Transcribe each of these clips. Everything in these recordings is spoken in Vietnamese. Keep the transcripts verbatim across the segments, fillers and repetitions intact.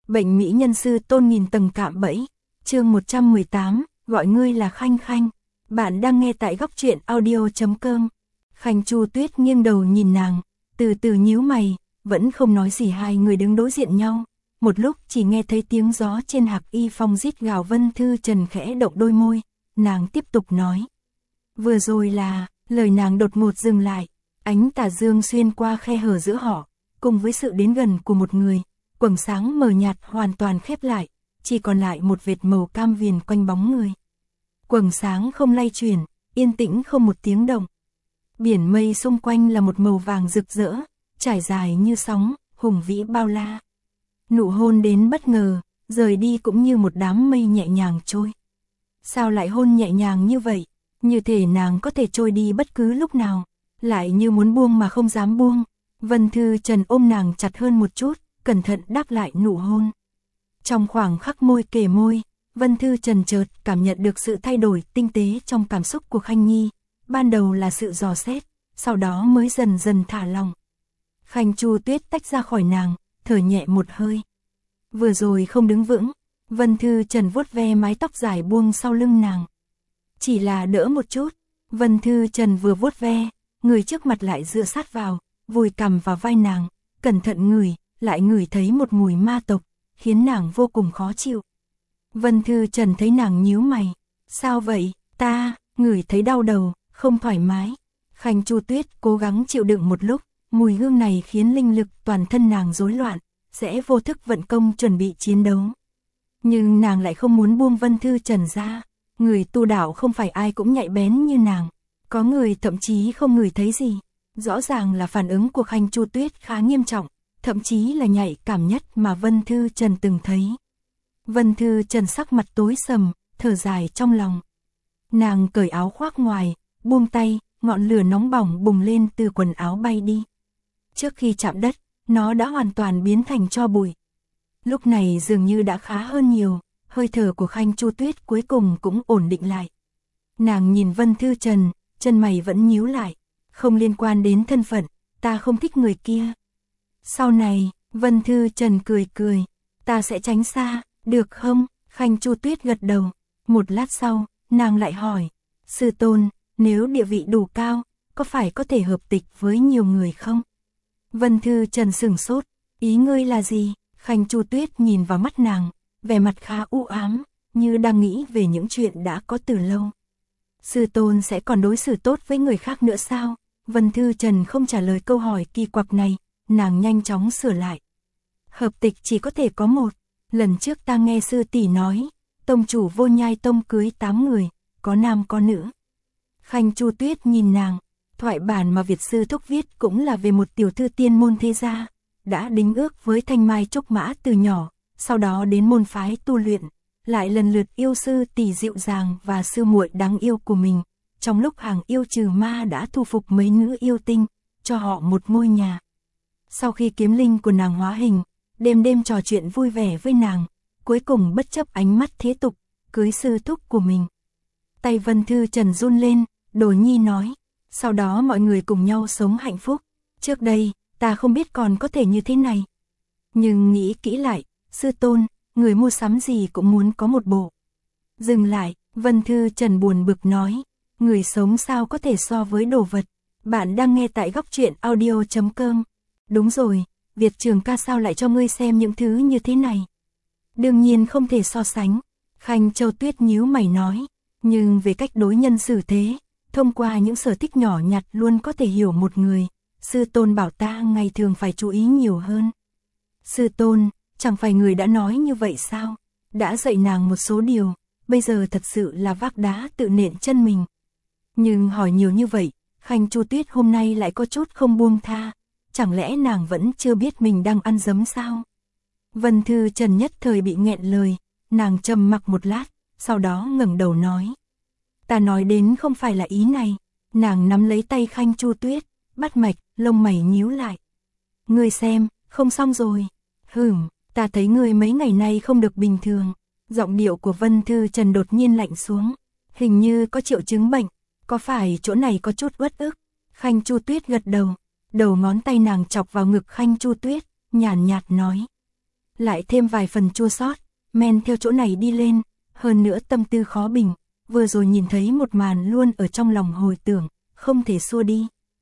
Bệnh mỹ nhân sư tôn nghìn tầng cạm bẫy. Chương một trăm mười tám, gọi ngươi là Khanh Khanh. Bạn đang nghe tại góc truyện audio chấm com. Khanh Chu Tuyết nghiêng đầu nhìn nàng, từ từ nhíu mày, vẫn không nói gì. Hai người đứng đối diện nhau, một lúc chỉ nghe thấy tiếng gió trên Hạc Y Phong rít gào. Vân Thư Trần khẽ động đôi môi, nàng tiếp tục nói. Vừa rồi là, lời nàng đột ngột dừng lại, ánh tà dương xuyên qua khe hở giữa họ, cùng với sự đến gần của một người, quầng sáng mờ nhạt hoàn toàn khép lại, chỉ còn lại một vệt màu cam viền quanh bóng người. Quầng sáng không lay chuyển, yên tĩnh không một tiếng động. Biển mây xung quanh là một màu vàng rực rỡ, trải dài như sóng, hùng vĩ bao la. Nụ hôn đến bất ngờ, rời đi cũng như một đám mây nhẹ nhàng trôi. Sao lại hôn nhẹ nhàng như vậy? Như thể nàng có thể trôi đi bất cứ lúc nào, lại như muốn buông mà không dám buông. Vân Thư Trần ôm nàng chặt hơn một chút, cẩn thận đáp lại nụ hôn. Trong khoảng khắc môi kề môi, Vân Thư Trần chợt cảm nhận được sự thay đổi tinh tế trong cảm xúc của Khanh Nhi. Ban đầu là sự dò xét, sau đó mới dần dần thả lòng. Khanh Chu Tuyết tách ra khỏi nàng, thở nhẹ một hơi. Vừa rồi không đứng vững, Vân Thư Trần vuốt ve mái tóc dài buông sau lưng nàng. Chỉ là đỡ một chút, Vân Thư Trần vừa vuốt ve, người trước mặt lại dựa sát vào, vùi cằm vào vai nàng, cẩn thận ngửi, lại ngửi thấy một mùi ma tộc, khiến nàng vô cùng khó chịu. Vân Thư Trần thấy nàng nhíu mày, sao vậy? Ta, ngửi thấy đau đầu, không thoải mái. Khanh Chu Tuyết cố gắng chịu đựng một lúc, mùi hương này khiến linh lực toàn thân nàng rối loạn, sẽ vô thức vận công chuẩn bị chiến đấu. Nhưng nàng lại không muốn buông Vân Thư Trần ra, người tu đạo không phải ai cũng nhạy bén như nàng, có người thậm chí không ngửi thấy gì. Rõ ràng là phản ứng của Khanh Chu Tuyết khá nghiêm trọng, thậm chí là nhạy cảm nhất mà Vân Thư Trần từng thấy. Vân Thư Trần sắc mặt tối sầm, thở dài trong lòng. Nàng cởi áo khoác ngoài, buông tay, ngọn lửa nóng bỏng bùng lên từ quần áo bay đi. Trước khi chạm đất, nó đã hoàn toàn biến thành tro bụi. Lúc này dường như đã khá hơn nhiều, hơi thở của Khanh Chu Tuyết cuối cùng cũng ổn định lại. Nàng nhìn Vân Thư Trần, chân mày vẫn nhíu lại. Không liên quan đến thân phận, ta không thích người kia. Sau này, Vân Thư Trần cười cười, ta sẽ tránh xa, được không? Khanh Chu Tuyết gật đầu. Một lát sau, nàng lại hỏi, sư tôn, nếu địa vị đủ cao, có phải có thể hợp tịch với nhiều người không? Vân Thư Trần sửng sốt, ý ngươi là gì? Khanh Chu Tuyết nhìn vào mắt nàng, vẻ mặt khá u ám, như đang nghĩ về những chuyện đã có từ lâu. Sư tôn sẽ còn đối xử tốt với người khác nữa sao? Vân Thư Trần không trả lời câu hỏi kỳ quặc này, nàng nhanh chóng sửa lại. Hợp tịch chỉ có thể có một, lần trước ta nghe sư tỷ nói, tông chủ Vô Nhai Tông cưới tám người, có nam có nữ. Khanh Chu Tuyết nhìn nàng, thoại bản mà Việt sư thúc viết cũng là về một tiểu thư tiên môn thế gia, đã đính ước với Thanh Mai Trúc Mã từ nhỏ, sau đó đến môn phái tu luyện, lại lần lượt yêu sư tỷ dịu dàng và sư muội đáng yêu của mình. Trong lúc hàng yêu trừ ma đã thu phục mấy nữ yêu tinh, cho họ một ngôi nhà. Sau khi kiếm linh của nàng hóa hình, đêm đêm trò chuyện vui vẻ với nàng, cuối cùng bất chấp ánh mắt thế tục, cưới sư thúc của mình. Tay Vân Thư Trần run lên, Đồ Nhi nói, sau đó mọi người cùng nhau sống hạnh phúc. Trước đây, ta không biết còn có thể như thế này. Nhưng nghĩ kỹ lại, sư tôn, người mua sắm gì cũng muốn có một bộ. Dừng lại, Vân Thư Trần buồn bực nói, người sống sao có thể so với đồ vật. Bạn đang nghe tại góc truyện audio chấm com. Đúng rồi, Việt Trường ca sao lại cho ngươi xem những thứ như thế này? Đương nhiên không thể so sánh. Khanh Châu Tuyết nhíu mày nói, nhưng về cách đối nhân xử thế, thông qua những sở thích nhỏ nhặt luôn có thể hiểu một người. Sư tôn bảo ta ngày thường phải chú ý nhiều hơn. Sư tôn, chẳng phải người đã nói như vậy sao? Đã dạy nàng một số điều, bây giờ thật sự là vác đá tự nện chân mình. Nhưng hỏi nhiều như vậy, Khanh Chu Tuyết hôm nay lại có chút không buông tha. Chẳng lẽ nàng vẫn chưa biết mình đang ăn dấm sao? Vân Thư Trần nhất thời bị nghẹn lời, nàng trầm mặc một lát, sau đó ngẩng đầu nói. Ta nói đến không phải là ý này. Nàng nắm lấy tay Khanh Chu Tuyết, bắt mạch, lông mày nhíu lại. Ngươi xem, không xong rồi. Hửm, ta thấy ngươi mấy ngày nay không được bình thường. Giọng điệu của Vân Thư Trần đột nhiên lạnh xuống. Hình như có triệu chứng bệnh. Có phải chỗ này có chút uất ức? Khanh Chu Tuyết gật đầu. Đầu ngón tay nàng chọc vào ngực Khanh Chu Tuyết, nhàn nhạt nói. lại thêm vài phần chua xót, men theo chỗ này đi lên, hơn nữa tâm tư khó bình, vừa rồi nhìn thấy một màn luôn ở trong lòng hồi tưởng, không thể xua đi.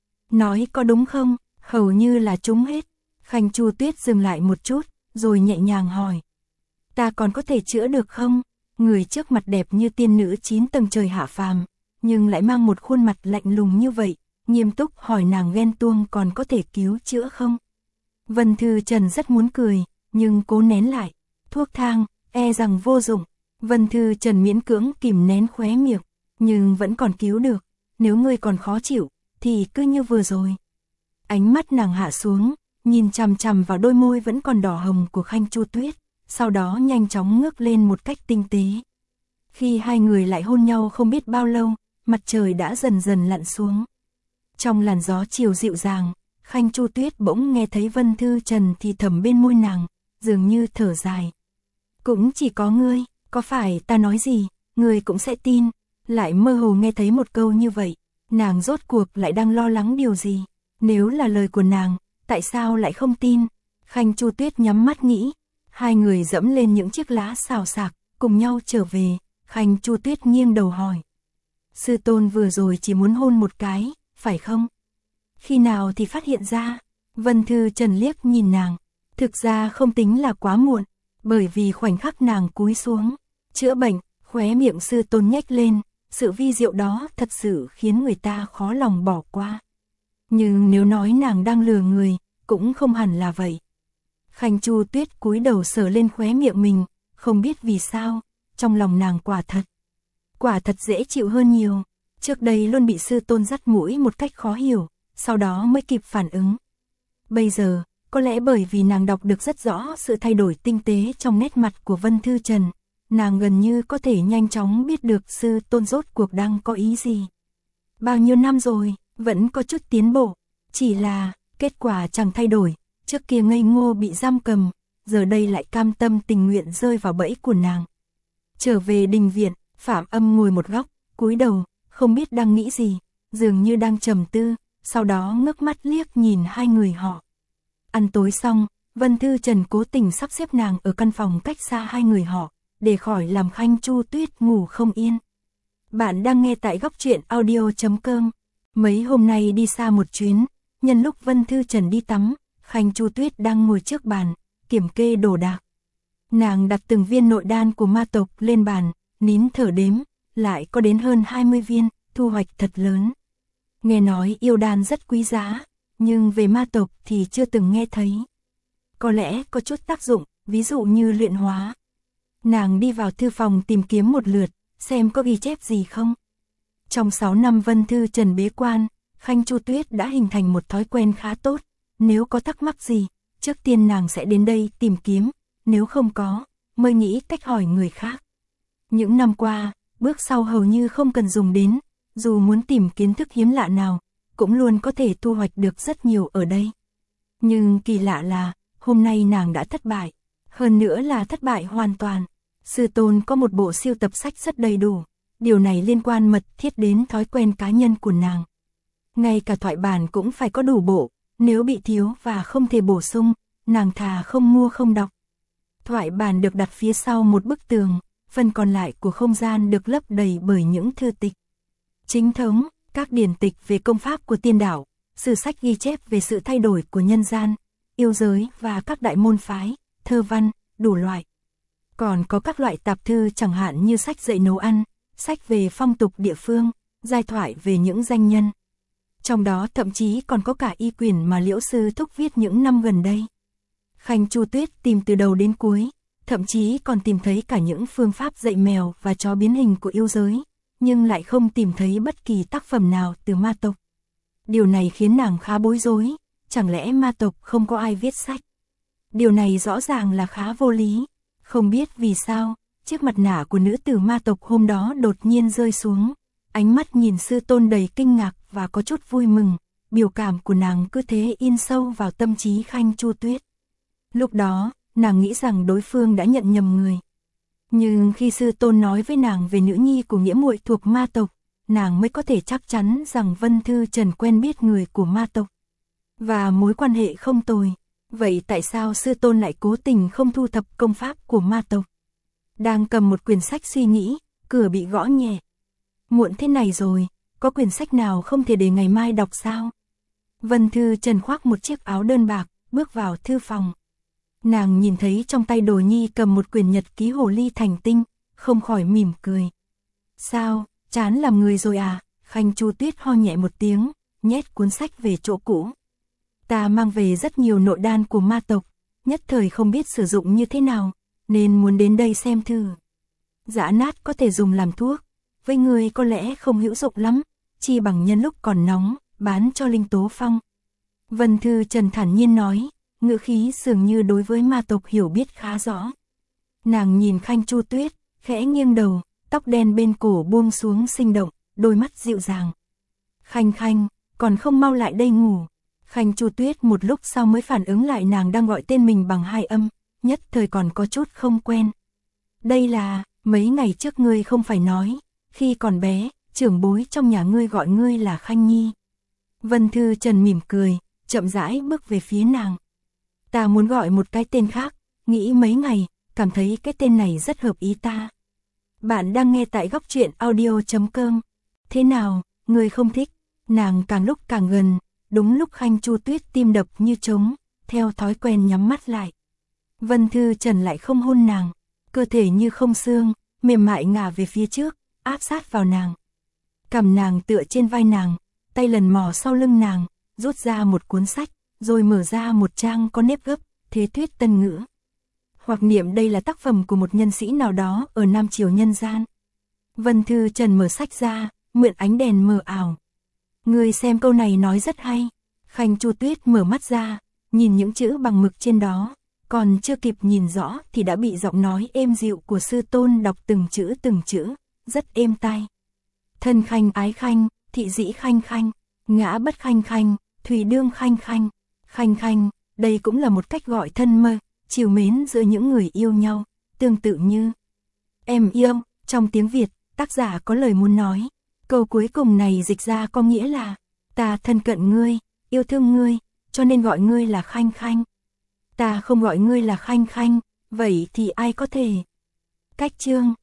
Nói có đúng không, hầu như là trúng hết. Khanh Chu Tuyết dừng lại một chút, rồi nhẹ nhàng hỏi. Ta còn có thể chữa được không? Người trước mặt đẹp như tiên nữ chín tầng trời hạ phàm, nhưng lại mang một khuôn mặt lạnh lùng như vậy, nghiêm túc hỏi nàng ghen tuông còn có thể cứu chữa không? Vân Thư Trần rất muốn cười, nhưng cố nén lại. Thuốc thang, e rằng vô dụng. Vân Thư Trần miễn cưỡng kìm nén khóe miệng, nhưng vẫn còn cứu được. Nếu ngươi còn khó chịu, thì cứ như vừa rồi. Ánh mắt nàng hạ xuống, nhìn chằm chằm vào đôi môi vẫn còn đỏ hồng của Khanh Chu Tuyết, sau đó nhanh chóng ngước lên một cách tinh tế. Khi hai người lại hôn nhau không biết bao lâu, mặt trời đã dần dần lặn xuống. Trong làn gió chiều dịu dàng, Khanh Chu Tuyết bỗng nghe thấy Vân Thư Trần thì thầm bên môi nàng, dường như thở dài. Cũng chỉ có ngươi, có phải ta nói gì, ngươi cũng sẽ tin. Lại mơ hồ nghe thấy một câu như vậy, nàng rốt cuộc lại đang lo lắng điều gì? Nếu là lời của nàng, tại sao lại không tin? Khanh Chu Tuyết nhắm mắt nghĩ, hai người dẫm lên những chiếc lá xào xạc, cùng nhau trở về. Khanh Chu Tuyết nghiêng đầu hỏi. Sư tôn vừa rồi chỉ muốn hôn một cái, phải không? Khi nào thì phát hiện ra? Vân Thư Trần liếc nhìn nàng, thực ra không tính là quá muộn, bởi vì khoảnh khắc nàng cúi xuống, chữa bệnh, khóe miệng sư tôn nhếch lên, sự vi diệu đó thật sự khiến người ta khó lòng bỏ qua. Nhưng nếu nói nàng đang lừa người, cũng không hẳn là vậy. Khanh Chu Tuyết cúi đầu sờ lên khóe miệng mình, không biết vì sao, trong lòng nàng quả thật. Quả thật dễ chịu hơn nhiều, trước đây luôn bị sư tôn dắt mũi một cách khó hiểu, sau đó mới kịp phản ứng. Bây giờ, có lẽ bởi vì nàng đọc được rất rõ sự thay đổi tinh tế trong nét mặt của Vân Thư Trần, nàng gần như có thể nhanh chóng biết được sư tôn rốt cuộc đang có ý gì. Bao nhiêu năm rồi, vẫn có chút tiến bộ, chỉ là kết quả chẳng thay đổi, trước kia ngây ngô bị giam cầm, giờ đây lại cam tâm tình nguyện rơi vào bẫy của nàng. Trở về đình viện, Phạm Âm ngồi một góc, cúi đầu, không biết đang nghĩ gì, dường như đang trầm tư, sau đó ngước mắt liếc nhìn hai người họ. Ăn tối xong, Vân Thư Trần cố tình sắp xếp nàng ở căn phòng cách xa hai người họ, để khỏi làm Khanh Chu Tuyết ngủ không yên. Bạn đang nghe tại góc truyện audio chấm com. Mấy hôm nay đi xa một chuyến, nhân lúc Vân Thư Trần đi tắm, Khanh Chu Tuyết đang ngồi trước bàn, kiểm kê đồ đạc. Nàng đặt từng viên nội đan của ma tộc lên bàn, nín thở đếm, lại có đến hơn hai mươi viên, thu hoạch thật lớn. Nghe nói yêu đan rất quý giá, nhưng về ma tộc thì chưa từng nghe thấy. Có lẽ có chút tác dụng, ví dụ như luyện hóa. Nàng đi vào thư phòng tìm kiếm một lượt, xem có ghi chép gì không. Trong sáu năm Vân Thư Trần bế quan, Khanh Chu Tuyết đã hình thành một thói quen khá tốt. Nếu có thắc mắc gì, trước tiên nàng sẽ đến đây tìm kiếm, nếu không có, mới nghĩ cách hỏi người khác. Những năm qua, bước sau hầu như không cần dùng đến, dù muốn tìm kiến thức hiếm lạ nào, cũng luôn có thể thu hoạch được rất nhiều ở đây. Nhưng kỳ lạ là, hôm nay nàng đã thất bại, hơn nữa là thất bại hoàn toàn. Sư tôn có một bộ siêu tập sách rất đầy đủ, điều này liên quan mật thiết đến thói quen cá nhân của nàng. Ngay cả thoại bản cũng phải có đủ bộ, nếu bị thiếu và không thể bổ sung, nàng thà không mua không đọc. Thoại bản được đặt phía sau một bức tường, phần còn lại của không gian được lấp đầy bởi những thư tịch chính thống, các điển tịch về công pháp của tiên đạo, sử sách ghi chép về sự thay đổi của nhân gian, yêu giới và các đại môn phái, thơ văn, đủ loại. Còn có các loại tạp thư chẳng hạn như sách dạy nấu ăn, sách về phong tục địa phương, giai thoại về những danh nhân. Trong đó thậm chí còn có cả y quyển mà Liễu Sư Thúc viết những năm gần đây. Khanh Chu Tuyết tìm từ đầu đến cuối, thậm chí còn tìm thấy cả những phương pháp dạy mèo và chó biến hình của yêu giới, nhưng lại không tìm thấy bất kỳ tác phẩm nào từ ma tộc. Điều này khiến nàng khá bối rối, chẳng lẽ ma tộc không có ai viết sách? Điều này rõ ràng là khá vô lý, không biết vì sao, chiếc mặt nạ của nữ tử ma tộc hôm đó đột nhiên rơi xuống, ánh mắt nhìn sư tôn đầy kinh ngạc và có chút vui mừng, biểu cảm của nàng cứ thế in sâu vào tâm trí Khanh Chu Tuyết. Lúc đó, nàng nghĩ rằng đối phương đã nhận nhầm người. Nhưng khi sư tôn nói với nàng về nữ nhi của nghĩa muội thuộc ma tộc, nàng mới có thể chắc chắn rằng Vân Thư Trần quen biết người của ma tộc. Và mối quan hệ không tồi. Vậy tại sao sư tôn lại cố tình không thu thập công pháp của ma tộc? Đang cầm một quyển sách suy nghĩ, cửa bị gõ nhẹ. Muộn thế này rồi, có quyển sách nào không thể để ngày mai đọc sao? Vân Thư Trần khoác một chiếc áo đơn bạc, bước vào thư phòng. Nàng nhìn thấy trong tay Đồ Nhi cầm một quyển nhật ký hồ ly thành tinh, không khỏi mỉm cười. Sao, chán làm người rồi à? Khanh Chu Tuyết ho nhẹ một tiếng, nhét cuốn sách về chỗ cũ. Ta mang về rất nhiều nội đan của ma tộc, nhất thời không biết sử dụng như thế nào, nên muốn đến đây xem thử. Dã nát có thể dùng làm thuốc, với người có lẽ không hữu dụng lắm, chi bằng nhân lúc còn nóng, bán cho Linh Tố Phong. Vân Thư Trần thản nhiên nói, ngữ khí dường như đối với ma tộc hiểu biết khá rõ. Nàng nhìn Khanh Chu Tuyết, khẽ nghiêng đầu, tóc đen bên cổ buông xuống sinh động, đôi mắt dịu dàng. Khanh Khanh, còn không mau lại đây ngủ. Khanh Chu Tuyết một lúc sau mới phản ứng lại nàng đang gọi tên mình bằng hai âm, nhất thời còn có chút không quen. Đây là, mấy ngày trước ngươi không phải nói, khi còn bé, trưởng bối trong nhà ngươi gọi ngươi là Khanh Nhi. Vân Thư Trần mỉm cười, chậm rãi bước về phía nàng. Ta muốn gọi một cái tên khác, nghĩ mấy ngày, cảm thấy cái tên này rất hợp ý ta. Bạn đang nghe tại góc truyện audio chấm com. Thế nào, ngươi không thích? Nàng càng lúc càng gần, đúng lúc Khanh Chu Tuyết tim đập như trống, theo thói quen nhắm mắt lại. Vân Thư Trần lại không hôn nàng, cơ thể như không xương, mềm mại ngả về phía trước, áp sát vào nàng. Cầm nàng tựa trên vai nàng, tay lần mò sau lưng nàng, rút ra một cuốn sách, rồi mở ra một trang có nếp gấp, thế thuyết tân ngữ. Hoặc niệm đây là tác phẩm của một nhân sĩ nào đó ở Nam Triều nhân gian. Vân Thư Trần mở sách ra, mượn ánh đèn mờ ảo. Người xem câu này nói rất hay. Khanh Chu Tuyết mở mắt ra, nhìn những chữ bằng mực trên đó, còn chưa kịp nhìn rõ thì đã bị giọng nói êm dịu của sư tôn đọc từng chữ từng chữ, rất êm tai. Thân khanh ái khanh, thị dĩ khanh khanh, ngã bất khanh khanh, thủy đương khanh khanh. Khanh khanh, đây cũng là một cách gọi thân mơ, chiều mến giữa những người yêu nhau, tương tự như em yêu. Trong tiếng Việt, tác giả có lời muốn nói. Câu cuối cùng này dịch ra có nghĩa là ta thân cận ngươi, yêu thương ngươi, cho nên gọi ngươi là Khanh Khanh. Ta không gọi ngươi là Khanh Khanh, vậy thì ai có thể? Cách chương